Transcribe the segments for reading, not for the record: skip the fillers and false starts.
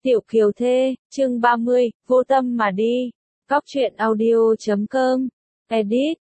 Tiểu Kiều Thê, chương 30, vô tâm mà đi. Cóc truyện audio.com. Edit,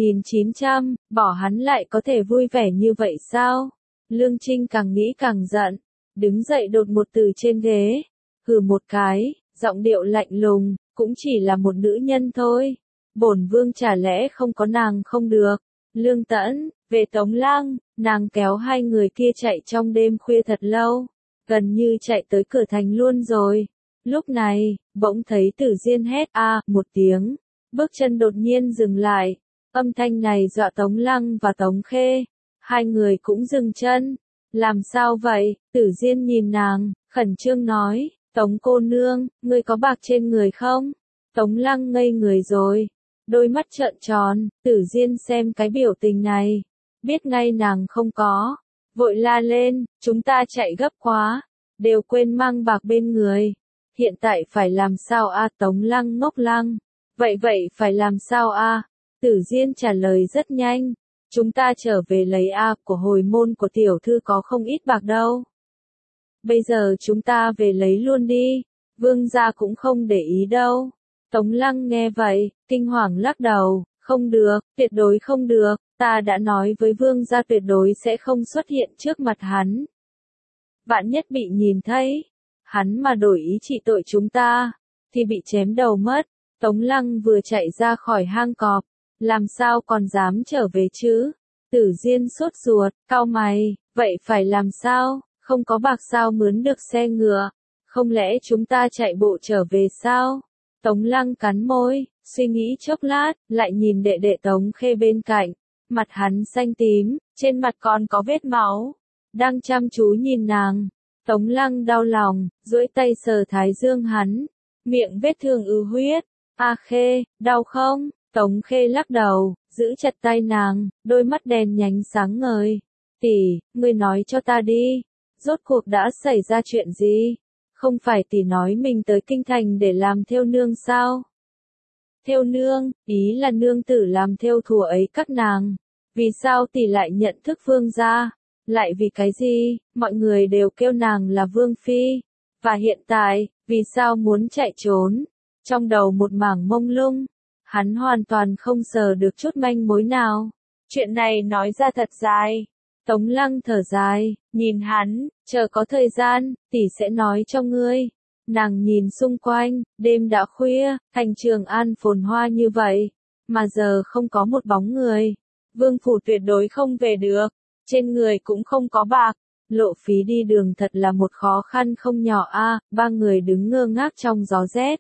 1900, bỏ hắn lại có thể vui vẻ như vậy sao? Lương Trinh càng nghĩ càng giận, đứng dậy đột một từ trên ghế, hừ một cái, giọng điệu lạnh lùng, cũng chỉ là một nữ nhân thôi. Bổn vương chả lẽ không có nàng không được. Lương Tẫn, về Tống Lăng, nàng kéo hai người kia chạy trong đêm khuya thật lâu, gần như chạy tới cửa thành luôn rồi. Lúc này, bỗng thấy Tử Diên hét a một tiếng, bước chân đột nhiên dừng lại. Âm thanh này dọa Tống Lăng và Tống Khê, hai người cũng dừng chân. Làm sao vậy? Tử Diên nhìn nàng, khẩn trương nói, Tống cô nương, ngươi có bạc trên người không? Tống Lăng ngây người rồi, đôi mắt trợn tròn. Tử Diên xem cái biểu tình này, biết ngay nàng không có, vội la lên, chúng ta chạy gấp quá, đều quên mang bạc bên người. Hiện tại phải làm sao a? Tống Lăng ngốc lăng, vậy phải làm sao a? Tử Diên trả lời rất nhanh, chúng ta trở về lấy a, của hồi môn của tiểu thư có không ít bạc đâu. Bây giờ chúng ta về lấy luôn đi, vương gia cũng không để ý đâu. Tống Lăng nghe vậy, kinh hoàng lắc đầu, không được, tuyệt đối không được, ta đã nói với vương gia tuyệt đối sẽ không xuất hiện trước mặt hắn. Vạn nhất bị nhìn thấy, hắn mà đổi ý trị tội chúng ta, thì bị chém đầu mất. Tống Lăng vừa chạy ra khỏi hang cọp, làm sao còn dám trở về chứ? Tử Diên sốt ruột, cau mày, vậy phải làm sao? Không có bạc sao mướn được xe ngựa? Không lẽ chúng ta chạy bộ trở về sao? Tống Lăng cắn môi, suy nghĩ chốc lát, lại nhìn đệ đệ Tống Khê bên cạnh, mặt hắn xanh tím, trên mặt còn có vết máu, đang chăm chú nhìn nàng. Tống Lăng đau lòng, duỗi tay sờ thái dương hắn, miệng vết thương ứ huyết. A Khê, đau không? Tống Khê lắc đầu, giữ chặt tay nàng, đôi mắt đèn nhánh sáng ngời. Tỷ, ngươi nói cho ta đi, rốt cuộc đã xảy ra chuyện gì? Không phải tỷ nói mình tới kinh thành để làm thêu nương sao? Thêu nương, ý là nương tử làm thêu thùa ấy các nàng. Vì sao tỷ lại nhận thức vương gia? Lại vì cái gì? Mọi người đều kêu nàng là vương phi. Và hiện tại, vì sao muốn chạy trốn? Trong đầu một mảng mông lung, hắn hoàn toàn không sờ được chút manh mối nào. Chuyện này nói ra thật dài. Tống Lăng thở dài, nhìn hắn, chờ có thời gian, tỷ sẽ nói cho ngươi. Nàng nhìn xung quanh, đêm đã khuya, thành Trường An phồn hoa như vậy, mà giờ không có một bóng người. Vương phủ tuyệt đối không về được, trên người cũng không có bạc, lộ phí đi đường thật là một khó khăn không nhỏ a. Ba người đứng ngơ ngác trong gió rét.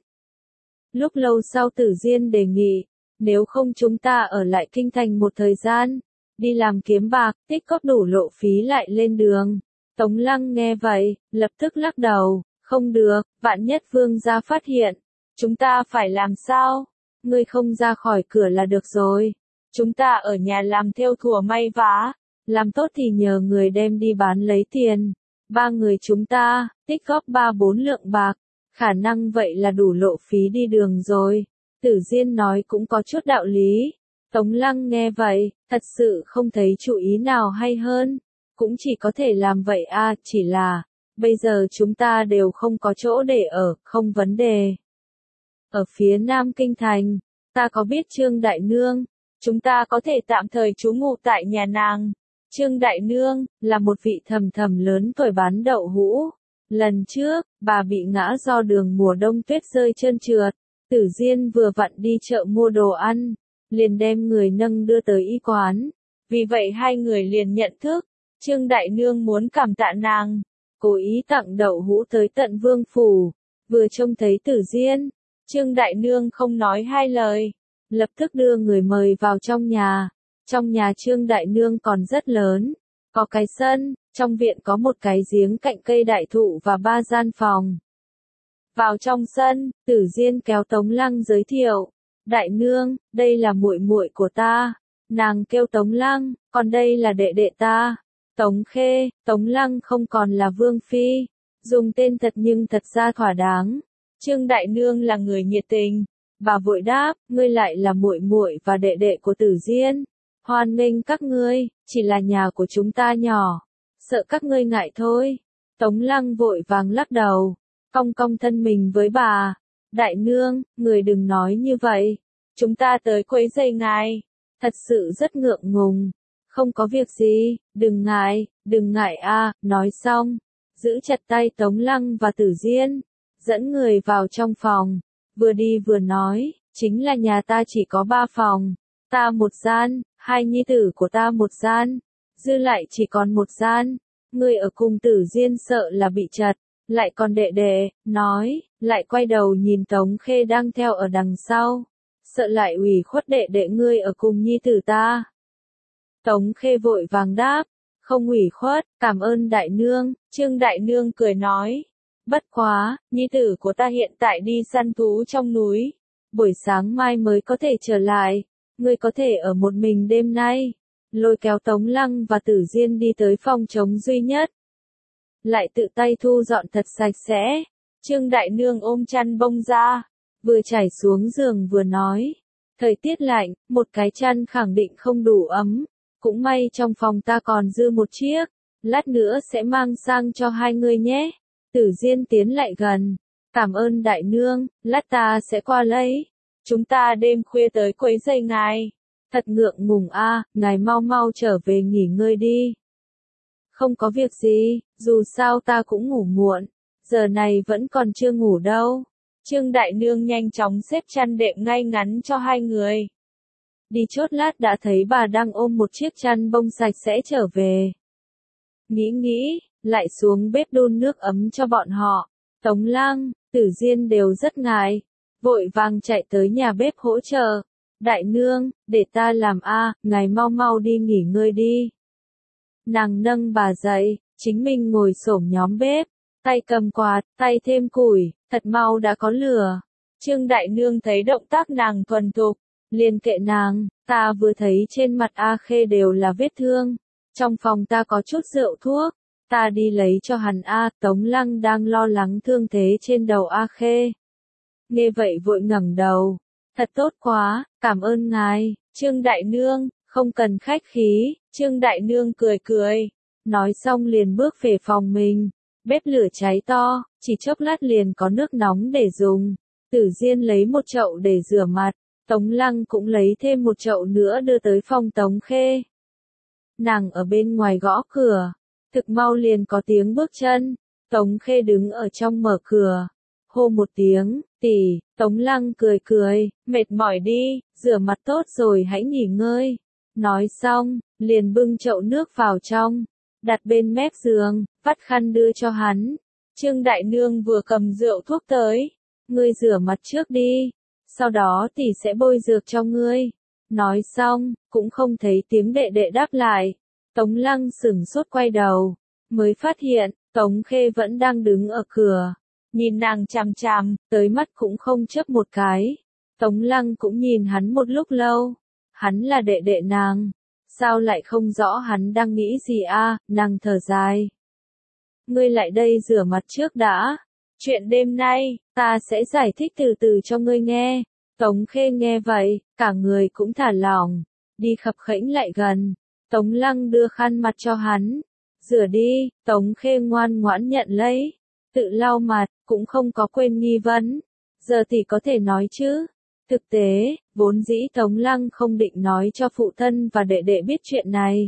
Lúc lâu sau Tử Diên đề nghị, nếu không chúng ta ở lại kinh thành một thời gian, đi làm kiếm bạc, tích góp đủ lộ phí lại lên đường. Tống Lăng nghe vậy, lập tức lắc đầu, không được, vạn nhất vương gia phát hiện, chúng ta phải làm sao? Ngươi không ra khỏi cửa là được rồi. Chúng ta ở nhà làm thêu thùa may vá, làm tốt thì nhờ người đem đi bán lấy tiền. Ba người chúng ta, tích góp 3-4 lượng bạc, khả năng vậy là đủ lộ phí đi đường rồi. Tử Diên nói cũng có chút đạo lý. Tống Lăng nghe vậy, thật sự không thấy chủ ý nào hay hơn. Cũng chỉ có thể làm vậy a, chỉ là, bây giờ chúng ta đều không có chỗ để ở, không vấn đề. Ở phía Nam Kinh Thành, ta có biết Trương Đại Nương, chúng ta có thể tạm thời trú ngụ tại nhà nàng. Trương Đại Nương, là một vị thầm lớn tuổi bán đậu hũ. Lần trước, bà bị ngã do đường mùa đông tuyết rơi trơn trượt. Tử Diên vừa vặn đi chợ mua đồ ăn, liền đem người nâng đưa tới y quán. Vì vậy hai người liền nhận thức, Trương Đại Nương muốn cảm tạ nàng, cố ý tặng đậu hũ tới tận vương phủ. Vừa trông thấy Tử Diên, Trương Đại Nương không nói hai lời, lập tức đưa người mời vào trong nhà. Trong nhà Trương Đại Nương còn rất lớn, có cái sân, trong viện có một cái giếng cạnh cây đại thụ và 3 gian phòng. Vào trong sân, Tử Diên kéo Tống Lăng giới thiệu, Đại Nương, đây là muội muội của ta. Nàng kêu Tống Lăng, còn đây là đệ đệ ta, Tống Khê. Tống Lăng không còn là vương phi, dùng tên thật nhưng thật ra thỏa đáng. Trương Đại Nương là người nhiệt tình, bà vội đáp, ngươi lại là muội muội và đệ đệ của Tử Diên. Hoan nghênh các ngươi, chỉ là nhà của chúng ta nhỏ, sợ các ngươi ngại thôi. Tống Lăng vội vàng lắc đầu, cong cong thân mình với bà. Đại nương, người đừng nói như vậy. Chúng ta tới quấy rầy ngài. Thật sự rất ngượng ngùng. Không có việc gì, đừng ngại a. Nói xong, giữ chặt tay Tống Lăng và Tử Diên, dẫn người vào trong phòng, vừa đi vừa nói, chính là nhà ta chỉ có 3 phòng, ta một gian, hai nhi tử của ta một gian, dư lại chỉ còn một gian, người ở cùng Tử Diên sợ là bị chật, lại còn đệ đệ, nói, lại quay đầu nhìn Tống Khê đang theo ở đằng sau, sợ lại ủy khuất đệ đệ ngươi ở cùng nhi tử ta. Tống Khê vội vàng đáp, không ủy khuất, cảm ơn đại nương. Trương đại nương cười nói, bất quá, nhi tử của ta hiện tại đi săn thú trong núi, buổi sáng mai mới có thể trở lại, ngươi có thể ở một mình đêm nay. Lôi kéo Tống Lăng và Tử Diên đi tới phòng trống duy nhất, lại tự tay thu dọn thật sạch sẽ. Trương đại nương ôm chăn bông ra, vừa trải xuống giường vừa nói, thời tiết lạnh, một cái chăn khẳng định không đủ ấm. Cũng may trong phòng ta còn dư một chiếc, lát nữa sẽ mang sang cho hai người nhé. Tử Diên tiến lại gần, cảm ơn đại nương, lát ta sẽ qua lấy. Chúng ta đêm khuya tới quấy rầy ngài. Thật ngượng ngùng a, ngài mau mau trở về nghỉ ngơi đi. Không có việc gì, dù sao ta cũng ngủ muộn, giờ này vẫn còn chưa ngủ đâu. Trương đại nương nhanh chóng xếp chăn đệm ngay ngắn cho hai người. Đi chốt lát đã thấy bà đang ôm một chiếc chăn bông sạch sẽ trở về. Nghĩ, lại xuống bếp đun nước ấm cho bọn họ. Tống Lăng, Tử Diên đều rất ngại, vội vàng chạy tới nhà bếp hỗ trợ. Đại nương, để ta làm ngài mau mau đi nghỉ ngơi đi. Nàng nâng bà dậy, chính mình ngồi xổm nhóm bếp, tay cầm quạt, tay thêm củi, thật mau đã có lửa. Trương đại nương thấy động tác nàng thuần thục, liền kệ nàng, ta vừa thấy trên mặt A Khê đều là vết thương, trong phòng ta có chút rượu thuốc, ta đi lấy cho hắn a. Tống Lăng đang lo lắng thương thế trên đầu A Khê. Nghe vậy vội ngẩng đầu, thật tốt quá, cảm ơn ngài. Trương đại nương, không cần khách khí. Trương đại nương cười, nói xong liền bước về phòng mình, bếp lửa cháy to, chỉ chốc lát liền có nước nóng để dùng. Tử Diên lấy một chậu để rửa mặt, Tống Lăng cũng lấy thêm một chậu nữa đưa tới phòng Tống Khê. Nàng ở bên ngoài gõ cửa, thực mau liền có tiếng bước chân, Tống Khê đứng ở trong mở cửa, hô một tiếng, tỷ. Tống Lăng cười, mệt mỏi đi, rửa mặt tốt rồi hãy nghỉ ngơi. Nói xong, liền bưng chậu nước vào trong, đặt bên mép giường, vắt khăn đưa cho hắn. Trương đại nương vừa cầm rượu thuốc tới, ngươi rửa mặt trước đi, sau đó tỷ sẽ bôi dược cho ngươi. Nói xong, cũng không thấy tiếng đệ đệ đáp lại. Tống Lăng sửng sốt quay đầu, mới phát hiện, Tống Khê vẫn đang đứng ở cửa, nhìn nàng chằm chằm, tới mắt cũng không chớp một cái. Tống Lăng cũng nhìn hắn một lúc lâu, hắn là đệ đệ nàng, sao lại không rõ hắn đang nghĩ gì nàng thở dài. Ngươi lại đây rửa mặt trước đã, chuyện đêm nay, ta sẽ giải thích từ từ cho ngươi nghe. Tống Khê nghe vậy, cả người cũng thả lỏng, đi khập khẽnh lại gần. Tống Lăng đưa khăn mặt cho hắn, rửa đi. Tống Khê ngoan ngoãn nhận lấy, tự lau mặt, cũng không có quên nghi vấn. Giờ thì có thể nói chứ. Thực tế, vốn dĩ Tống Lăng không định nói cho phụ thân và đệ đệ biết chuyện này.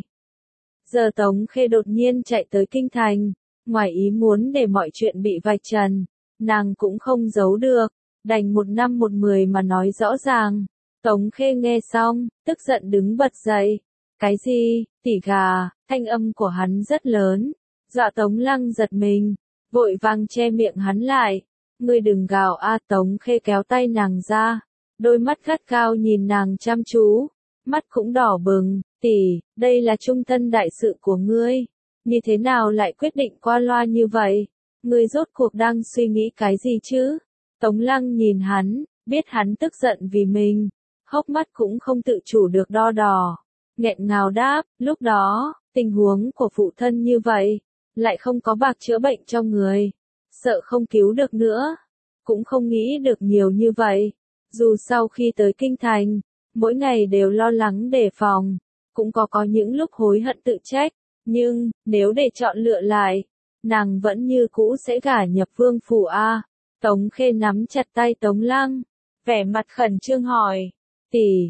Giờ Tống Khê đột nhiên chạy tới kinh thành, ngoài ý muốn để mọi chuyện bị vạch trần, nàng cũng không giấu được, đành một năm một mười mà nói rõ ràng. Tống Khê nghe xong, tức giận đứng bật dậy. Cái gì, tỷ gà, thanh âm của hắn rất lớn, dọa Tống Lăng giật mình, vội vàng che miệng hắn lại. Ngươi đừng gào Tống Khê kéo tay nàng ra, đôi mắt gắt gao nhìn nàng chăm chú, mắt cũng đỏ bừng. Tỷ, đây là trung thân đại sự của ngươi, như thế nào lại quyết định qua loa như vậy? Ngươi rốt cuộc đang suy nghĩ cái gì chứ? Tống Lăng nhìn hắn, biết hắn tức giận vì mình, hốc mắt cũng không tự chủ được đo đỏ, nghẹn ngào đáp, lúc đó, tình huống của phụ thân như vậy, lại không có bạc chữa bệnh cho người, sợ không cứu được nữa, cũng không nghĩ được nhiều như vậy. Dù sau khi tới kinh thành, mỗi ngày đều lo lắng đề phòng, cũng có những lúc hối hận tự trách, nhưng, nếu để chọn lựa lại, nàng vẫn như cũ sẽ gả nhập vương phủ a. Tống Khê nắm chặt tay Tống Lăng, vẻ mặt khẩn trương hỏi, tỷ,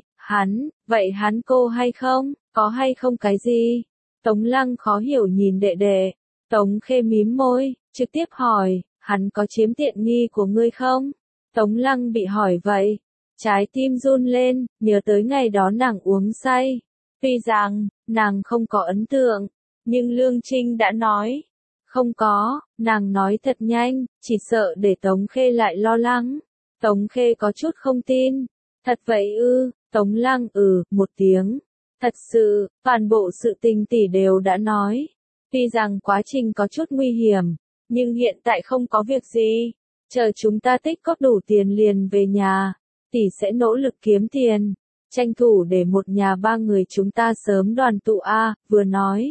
vậy hắn cô hay không, có hay không cái gì? Tống Lăng khó hiểu nhìn đệ đệ, Tống Khê mím môi, trực tiếp hỏi, hắn có chiếm tiện nghi của ngươi không? Tống Lăng bị hỏi vậy, trái tim run lên, nhớ tới ngày đó nàng uống say. Tuy rằng, nàng không có ấn tượng, nhưng Lương Trinh đã nói, không có, nàng nói thật nhanh, chỉ sợ để Tống Khê lại lo lắng. Tống Khê có chút không tin, thật vậy ư? Tống Lăng một tiếng. Thật sự, toàn bộ sự tình tỷ đều đã nói. Tuy rằng quá trình có chút nguy hiểm, nhưng hiện tại không có việc gì. Chờ chúng ta tích góp đủ tiền liền về nhà. Tỷ sẽ nỗ lực kiếm tiền. Tranh thủ để một nhà ba người chúng ta sớm đoàn tụ a. Vừa nói.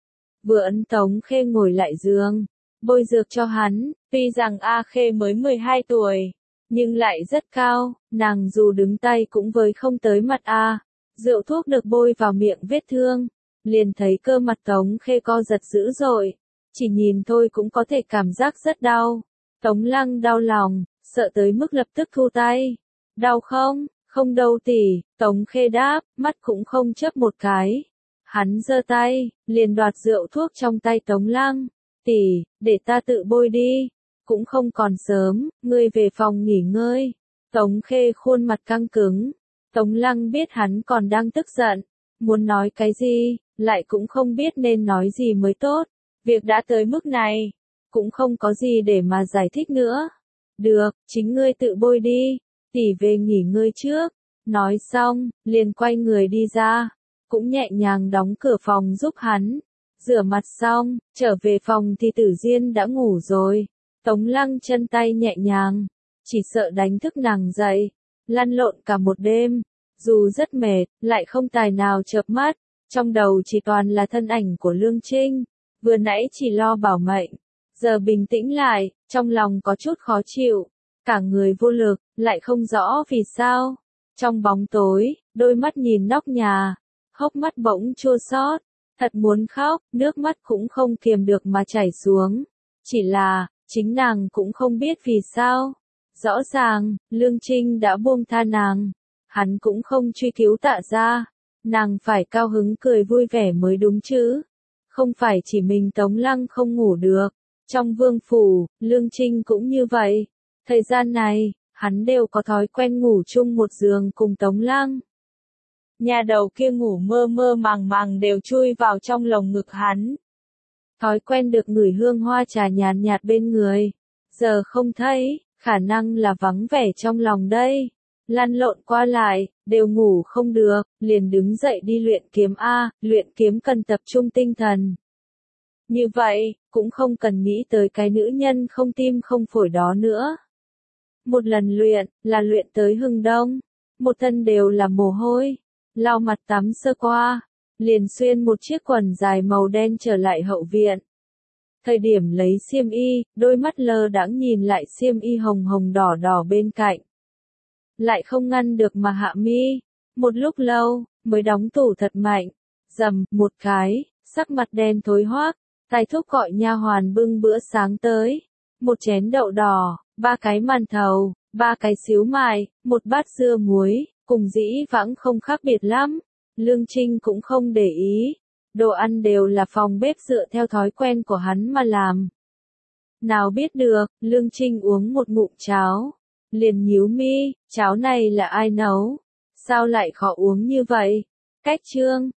Vừa ấn Tống Khê ngồi lại giường. Bôi dược cho hắn. Tuy rằng A Khê mới 12 tuổi. Nhưng lại rất cao. Nàng dù đứng tay cũng với không tới mặt A. Rượu thuốc được bôi vào miệng vết thương, liền thấy cơ mặt Tống Khê co giật dữ dội, chỉ nhìn thôi cũng có thể cảm giác rất đau. Tống Lăng đau lòng, sợ tới mức lập tức thu tay. Đau không? Không đâu tỷ, Tống Khê đáp, mắt cũng không chớp một cái. Hắn giơ tay, liền đoạt rượu thuốc trong tay Tống Lăng. Tỷ, để ta tự bôi đi, cũng không còn sớm, ngươi về phòng nghỉ ngơi. Tống Khê khuôn mặt căng cứng. Tống Lăng biết hắn còn đang tức giận, muốn nói cái gì, lại cũng không biết nên nói gì mới tốt. Việc đã tới mức này, cũng không có gì để mà giải thích nữa. Được, chính ngươi tự bôi đi, tỷ về nghỉ ngơi trước. Nói xong, liền quay người đi ra, cũng nhẹ nhàng đóng cửa phòng giúp hắn. Rửa mặt xong, trở về phòng thì Tử Diên đã ngủ rồi. Tống Lăng chân tay nhẹ nhàng, chỉ sợ đánh thức nàng dậy. Lăn lộn cả một đêm, dù rất mệt, lại không tài nào chợp mắt, trong đầu chỉ toàn là thân ảnh của Lương Trinh, vừa nãy chỉ lo bảo mệnh, giờ bình tĩnh lại, trong lòng có chút khó chịu, cả người vô lực, lại không rõ vì sao. Trong bóng tối, đôi mắt nhìn nóc nhà, hốc mắt bỗng chua xót, thật muốn khóc, nước mắt cũng không kiềm được mà chảy xuống, chỉ là, chính nàng cũng không biết vì sao. Rõ ràng, Lương Trinh đã buông tha nàng. Hắn cũng không truy cứu Tạ Gia. Nàng phải cao hứng cười vui vẻ mới đúng chứ. Không phải chỉ mình Tống Lăng không ngủ được. Trong vương phủ, Lương Trinh cũng như vậy. Thời gian này, hắn đều có thói quen ngủ chung một giường cùng Tống Lăng. Nhà đầu kia ngủ mơ mơ màng màng đều chui vào trong lồng ngực hắn. Thói quen được ngửi hương hoa trà nhàn nhạt bên người. Giờ không thấy. Khả năng là vắng vẻ trong lòng đây. Lăn lộn qua lại, đều ngủ không được, liền đứng dậy đi luyện kiếm a, luyện kiếm cần tập trung tinh thần. Như vậy, cũng không cần nghĩ tới cái nữ nhân không tim không phổi đó nữa. Một lần luyện, là luyện tới hừng đông, một thân đều là mồ hôi, lau mặt tắm sơ qua, liền xuyên một chiếc quần dài màu đen trở lại hậu viện. Thời điểm lấy xiêm y, đôi mắt lơ đãng nhìn lại xiêm y hồng hồng đỏ đỏ bên cạnh. Lại không ngăn được mà hạ mi. Một lúc lâu, mới đóng tủ thật mạnh. Rầm, một cái, sắc mặt đen thối hoác. Tài thúc gọi nha hoàn bưng bữa sáng tới. Một chén đậu đỏ, 3 cái màn thầu, 3 cái xíu mại, một bát dưa muối, cùng dĩ vãng không khác biệt lắm. Lương Trinh cũng không để ý. Đồ ăn đều là phòng bếp dựa theo thói quen của hắn mà làm. Nào biết được, Lương Trinh uống một ngụm cháo. Liền nhíu mi, cháo này là ai nấu? Sao lại khó uống như vậy? Cách chương.